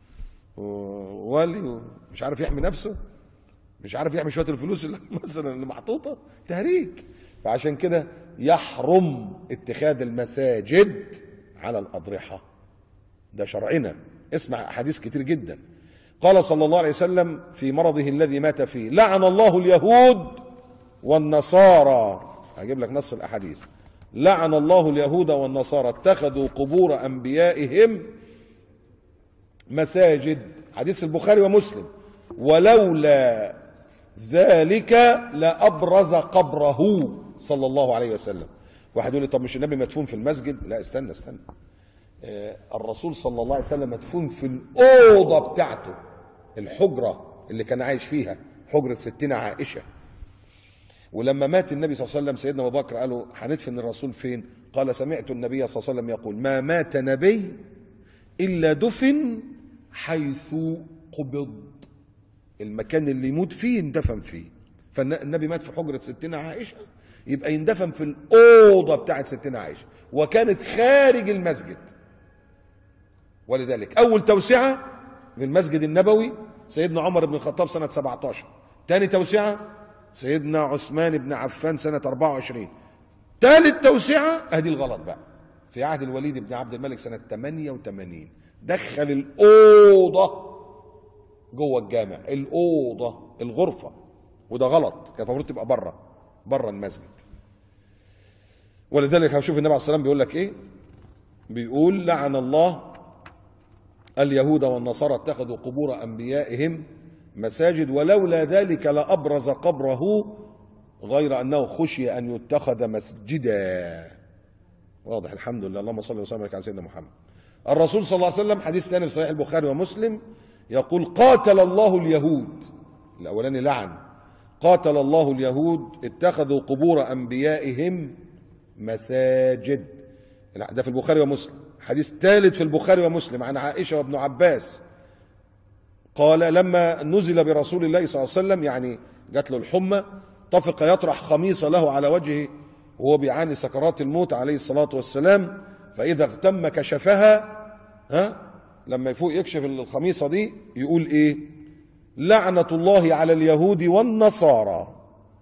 وولي مش عارف يحمي نفسه، مش عارف يحمي شويه الفلوس اللي مثلا اللي محطوطه؟ تهريج. فعشان كده يحرم اتخاذ المساجد على الاضرحه، ده شرعنا. اسمع احاديث كتير جدا. قال صلى الله عليه وسلم في مرضه الذي مات فيه: لعن الله اليهود والنصارى. هجيب لك نص الاحاديث. لعن الله اليهود والنصارى اتخذوا قبور انبيائهم مساجد، حديث البخاري ومسلم، ولولا ذلك لأبرز قبره صلى الله عليه وسلم. واحد يقول لي طب مش النبي مدفون في المسجد؟ لا، استنى الرسول صلى الله عليه وسلم مدفون في الأوضة بتاعته، الحجرة اللي كان عايش فيها، حجرة ستنا عائشة. ولما مات النبي صلى الله عليه وسلم سيدنا أبو بكر قالوا هندفن الرسول فين؟ قال سمعت النبي صلى الله عليه وسلم يقول: ما مات نبي إلا دفن حيث قبض، المكان اللي يموت فيه يندفن فيه. فالنبي مات في حجرة ستنا عائشة، يبقى يندفن في الأوضة بتاعت ستنا عائشة، وكانت خارج المسجد. ولذلك أول توسعة للمسجد النبوي سيدنا عمر بن الخطاب سنة 17، ثاني توسعة سيدنا عثمان بن عفان سنة 24، ثالث توسعة أهدي الغلط بقى في عهد الوليد بن عبد الملك سنة 88. دخل الأوضة جوه الجامع، الأوضة الغرفة، وده غلط، كانت المفروض تبقى بره المسجد. ولذلك هشوف النبي عليه الصلاة والسلام بيقول لك ايه؟ بيقول: لعن الله اليهود والنصارى اتخذوا قبور انبيائهم مساجد ولولا ذلك لأبرز قبره غير انه خشي ان يتخذ مسجدا. واضح؟ الحمد لله. اللهم صل وسلم على سيدنا محمد. الرسول صلى الله عليه وسلم حديث ثاني في صحيح البخاري ومسلم يقول: قاتل الله اليهود، الاولاني لعن، قاتل الله اليهود اتخذوا قبور انبيائهم مساجد، ده في البخاري ومسلم. حديث ثالث في البخاري ومسلم عن عائشة وابن عباس قال: لما نزل برسول الله صلى الله عليه وسلم، يعني جات له الحمى، طفق يطرح خميصة له على وجهه وهو بيعاني سكرات الموت عليه الصلاة والسلام، فإذا اغتم كشفها. لما يفوق يكشف الخميصة دي يقول ايه؟ لعنة الله على اليهود والنصارى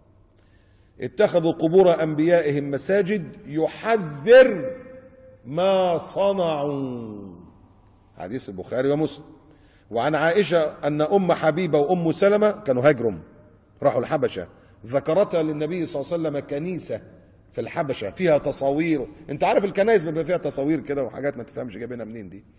اتخذوا قبور انبيائهم مساجد يحذر ما صنعوا، حديث البخاري ومسلم. وعن عائشة ان ام حبيبة وام سلمة كانوا هاجرهم راحوا الحبشة، ذكرتها للنبي صلى الله عليه وسلم كنيسة في الحبشة فيها تصاوير. انت عارف الكنائس بيبقى فيها تصاوير كده وحاجات ما تفهمش جايبينها منين دي.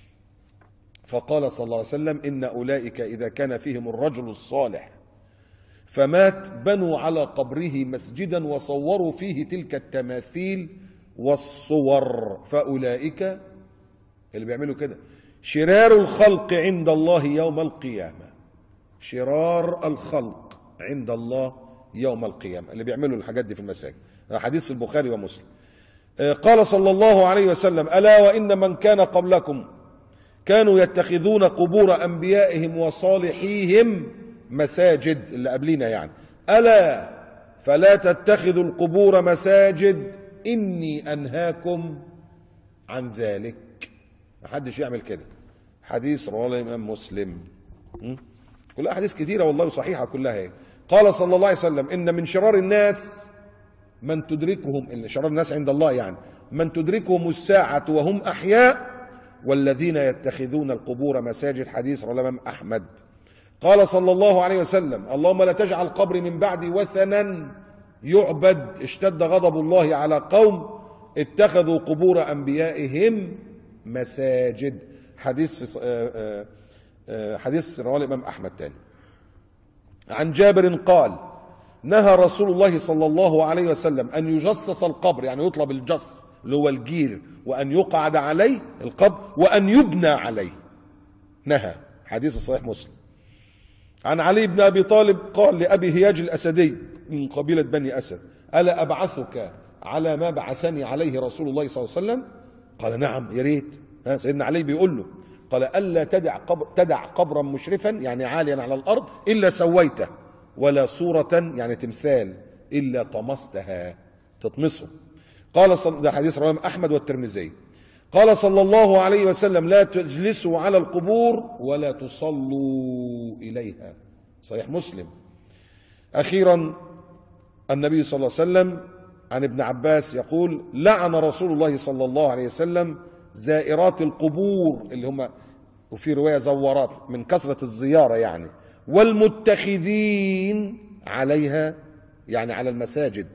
فقال صلى الله عليه وسلم: إن أولئك إذا كان فيهم الرجل الصالح فمات بنوا على قبره مسجدا وصوروا فيه تلك التماثيل والصور، فأولئك اللي بيعملوا كده شرار الخلق عند الله يوم القيامة، شرار الخلق عند الله يوم القيامة اللي بيعملوا الحاجات دي في المساجد. حديث البخاري ومسلم. قال صلى الله عليه وسلم: ألا وإن من كان قبلكم كانوا يتخذون قبور أنبيائهم وصالحيهم مساجد، اللي قبلنا يعني، ألا فلا تتخذوا القبور مساجد إني أنهاكم عن ذلك. محدش يعمل كده. حديث رواه الإمام مسلم. كلها أحاديث كثيرة والله صحيحة كلها. قال صلى الله عليه وسلم: إن من شرار الناس من تدركهم، شرار الناس عند الله يعني، من تدركهم الساعة وهم أحياء والذين يتخذون القبور مساجد، حديث رواه الإمام أحمد. قال صلى الله عليه وسلم: اللهم لا تجعل قبري من بعدي وثنا يعبد، اشتد غضب الله على قوم اتخذوا قبور أنبيائهم مساجد، حديث رواه الإمام أحمد. تاني عن جابر قال: نهى رسول الله صلى الله عليه وسلم أن يجصص القبر، يعني يطلب الجص اللي هو الجير، وأن يقعد عليه القبر، وأن يبنى عليه، نهى. حديث صحيح مسلم. عن علي بن أبي طالب قال لأبي هياج الأسدي من قبيلة بني أسد: ألا أبعثك على ما بعثني عليه رسول الله صلى الله عليه وسلم؟ قال: نعم يا ريت. سيدنا علي بيقول له: قال: ألا تدع قبرا مشرفا يعني عاليا على الأرض إلا سويته، ولا صورة يعني تمثال إلا طمستها، تطمسه. قال ده حديث رواه أحمد والترمذي. قال صلى الله عليه وسلم: لا تجلسوا على القبور ولا تصلوا إليها، صحيح مسلم. أخيرا النبي صلى الله عليه وسلم عن ابن عباس يقول: لعن رسول الله صلى الله عليه وسلم زائرات القبور، اللي هم وفي رواية زوارات من كثرة الزيارة يعني، والمتخذين عليها يعني على المساجد،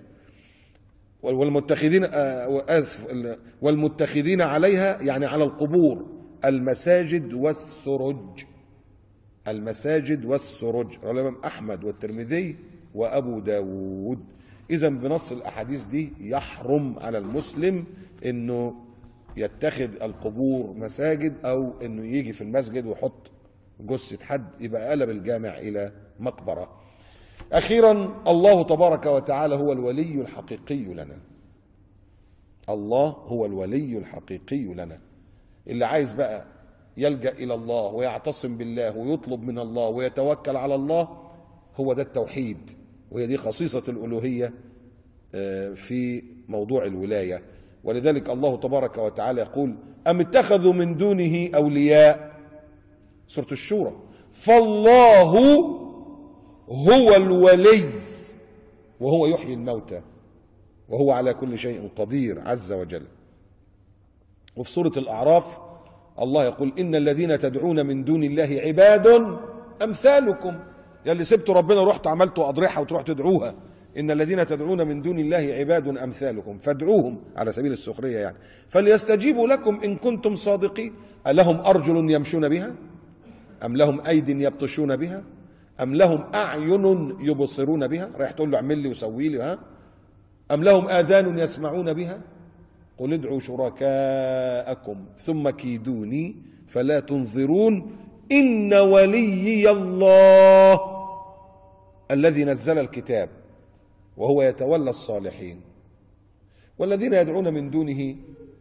والمتخذين عليها يعني على القبور، المساجد والسرج، المساجد والسرج. رواه الإمام أحمد والترمذي وأبو داود. إذن بنص الأحاديث دي يحرم على المسلم إنه يتخذ القبور مساجد، أو إنه يجي في المسجد ويحط جثة حد، يبقى قلب الجامع إلى مقبرة. أخيرا الله تبارك وتعالى هو الولي الحقيقي لنا. الله هو الولي الحقيقي لنا. اللي عايز بقى يلجأ إلى الله ويعتصم بالله ويطلب من الله ويتوكل على الله، هو ده التوحيد، وهي دي خصيصة الألوهية في موضوع الولاية. ولذلك الله تبارك وتعالى يقول: أم اتخذوا من دونه أولياء، سورة الشورى، فالله هو الولي وهو يحيي الموتى وهو على كل شيء قدير عز وجل. وفي سورة الأعراف الله يقول: إن الذين تدعون من دون الله عباد أمثالكم. يلي سبتوا ربنا ورحت عملتوا أضرحة وتروح تدعوها، إن الذين تدعون من دون الله عباد أمثالكم فادعوهم، على سبيل السخرية يعني، فليستجيبوا لكم إن كنتم صادقين. ألهم أرجل يمشون بها، أم لهم أيد يبطشون بها، أم لهم أعين يبصرون بها؟ رايح تقول له اعمل لي وسوي لي، ها؟ أم لهم آذان يسمعون بها؟ قل ادعوا شركاءكم ثم كيدوني فلا تنظرون إن وليي الله الذي نزل الكتاب وهو يتولى الصالحين. والذين يدعون من دونه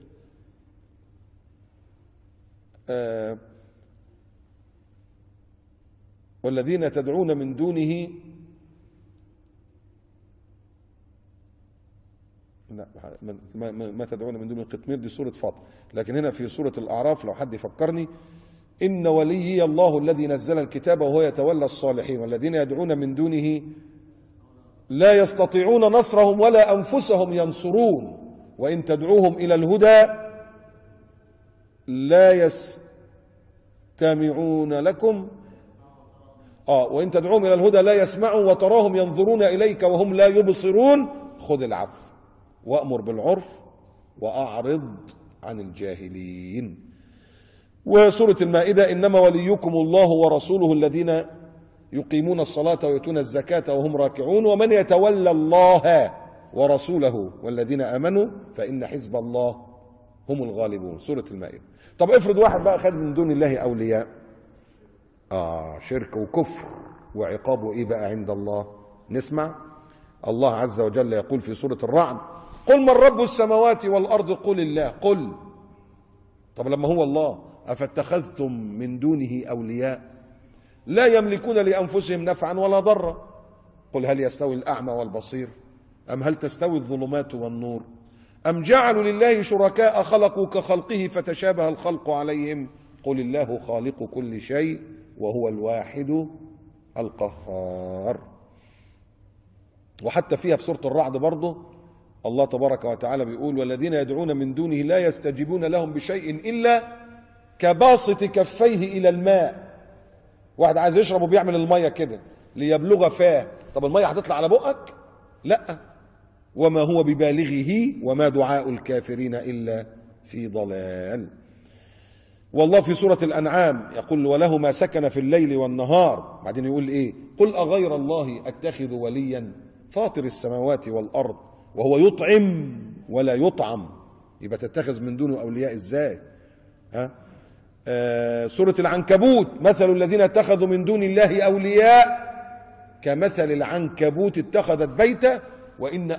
والذين تدعون من دونه لا ما تدعون من دون القطمير، دي سورة فاطر. لكن هنا في سورة الأعراف لو حد يفكرني: إن وليي الله الذي نزل الكتاب وهو يتولى الصالحين، والذين يدعون من دونه لا يستطيعون نصرهم ولا أنفسهم ينصرون، وإن تدعوهم إلى الهدى لا يستمعون لكم، وإن تدعوهم إلى الهدى لا يسمعوا، وتراهم ينظرون إليك وهم لا يبصرون، خذ العفو وأمر بالعرف وأعرض عن الجاهلين. وسورة المائدة: إنما وليكم الله ورسوله الذين يقيمون الصلاة ويؤتون الزكاة وهم راكعون، ومن يتولى الله ورسوله والذين آمنوا فإن حزب الله هم الغالبون، سورة المائدة. طب افرض واحد بقى خد من دون الله أولياء، شرك وكفر، وعقابه إيه بقى عند الله؟ نسمع. الله عز وجل يقول في سورة الرعد: قل من رب السماوات والأرض قل الله. قل، طب لما هو الله: أفاتخذتم من دونه أولياء لا يملكون لأنفسهم نفعا ولا ضرا. قل هل يستوي الأعمى والبصير أم هل تستوي الظلمات والنور أم جعلوا لله شركاء خلقوا كخلقه فتشابه الخلق عليهم قل الله خالق كل شيء وهو الواحد القهار. وحتى فيها في سورة الرعد برضه الله تبارك وتعالى بيقول: والذين يدعون من دونه لا يستجيبون لهم بشيء إلا كباسط كفيه إلى الماء. واحد عايز يشرب وبيعمل المية كده ليبلغ فاه، طب المية هتطلع على بقك؟ لا، وما هو ببالغه وما دعاء الكافرين إلا في ضلال. والله في سورة الأنعام يقول: وله ما سكن في الليل والنهار. بعدين يقول إيه؟ قل أغير الله أتخذ وليا فاطر السماوات والأرض وهو يطعم ولا يطعم يبقى تتخذ من دونه أولياء إزاي؟ ها؟ سورة العنكبوت مثل الذين اتخذوا من دون الله أولياء كمثل العنكبوت اتخذت بيتا وإن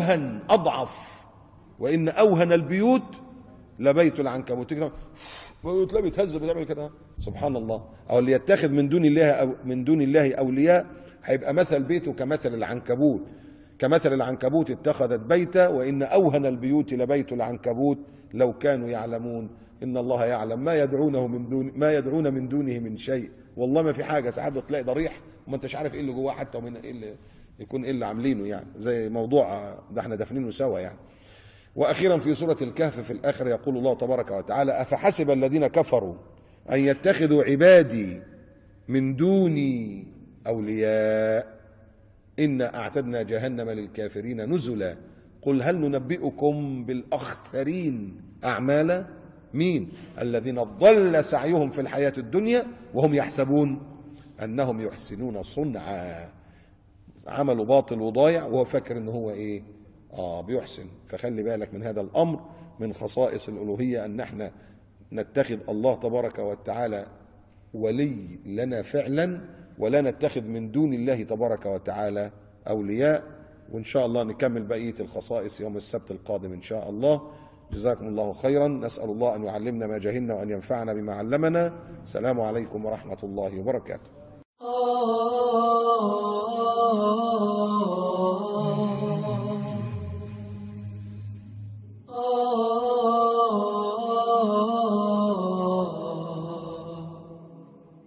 أوهن البيوت لبيت العنكبوت. تلاقيه بيتهز بيعمل كده سبحان الله. أو اللي يتخذ من دون الله أولياء هيبقى مثل بيته كمثل العنكبوت اتخذت بيتا وإن أوهن البيوت لبيت العنكبوت لو كانوا يعلمون إن الله يعلم ما يدعون من دونه من شيء. والله ما في حاجة، ساعات بتلاقي ضريح وما انتش عارف ايه اللي جواه حتى، ومن ايه اللي يكون ايه اللي عاملينه يعني، زي موضوع ده احنا دافنينه سوا يعني. واخيرا في سورة الكهف في الاخر يقول الله تبارك وتعالى: أفحسب الذين كفروا أن يتخذوا عبادي من دوني أولياء إنا أعتدنا جهنم للكافرين نزلا قل هل ننبئكم بالأخسرين أعمالا. مين؟ الذين ضل سعيهم في الحياة الدنيا وهم يحسبون أنهم يحسنون صنعا. عمله باطل وضايع وهو فاكر إن هو إيه؟ بيحسن. فخلي بالك من هذا الأمر. من خصائص الألوهية أن احنا نتخذ الله تبارك وتعالى ولي لنا فعلا، ولا نتخذ من دون الله تبارك وتعالى أولياء. وإن شاء الله نكمل بقية الخصائص يوم السبت القادم إن شاء الله. جزاكم الله خيرا. نسأل الله أن يعلمنا ما جهلنا وأن ينفعنا بما علمنا. السلام عليكم ورحمة الله وبركاته.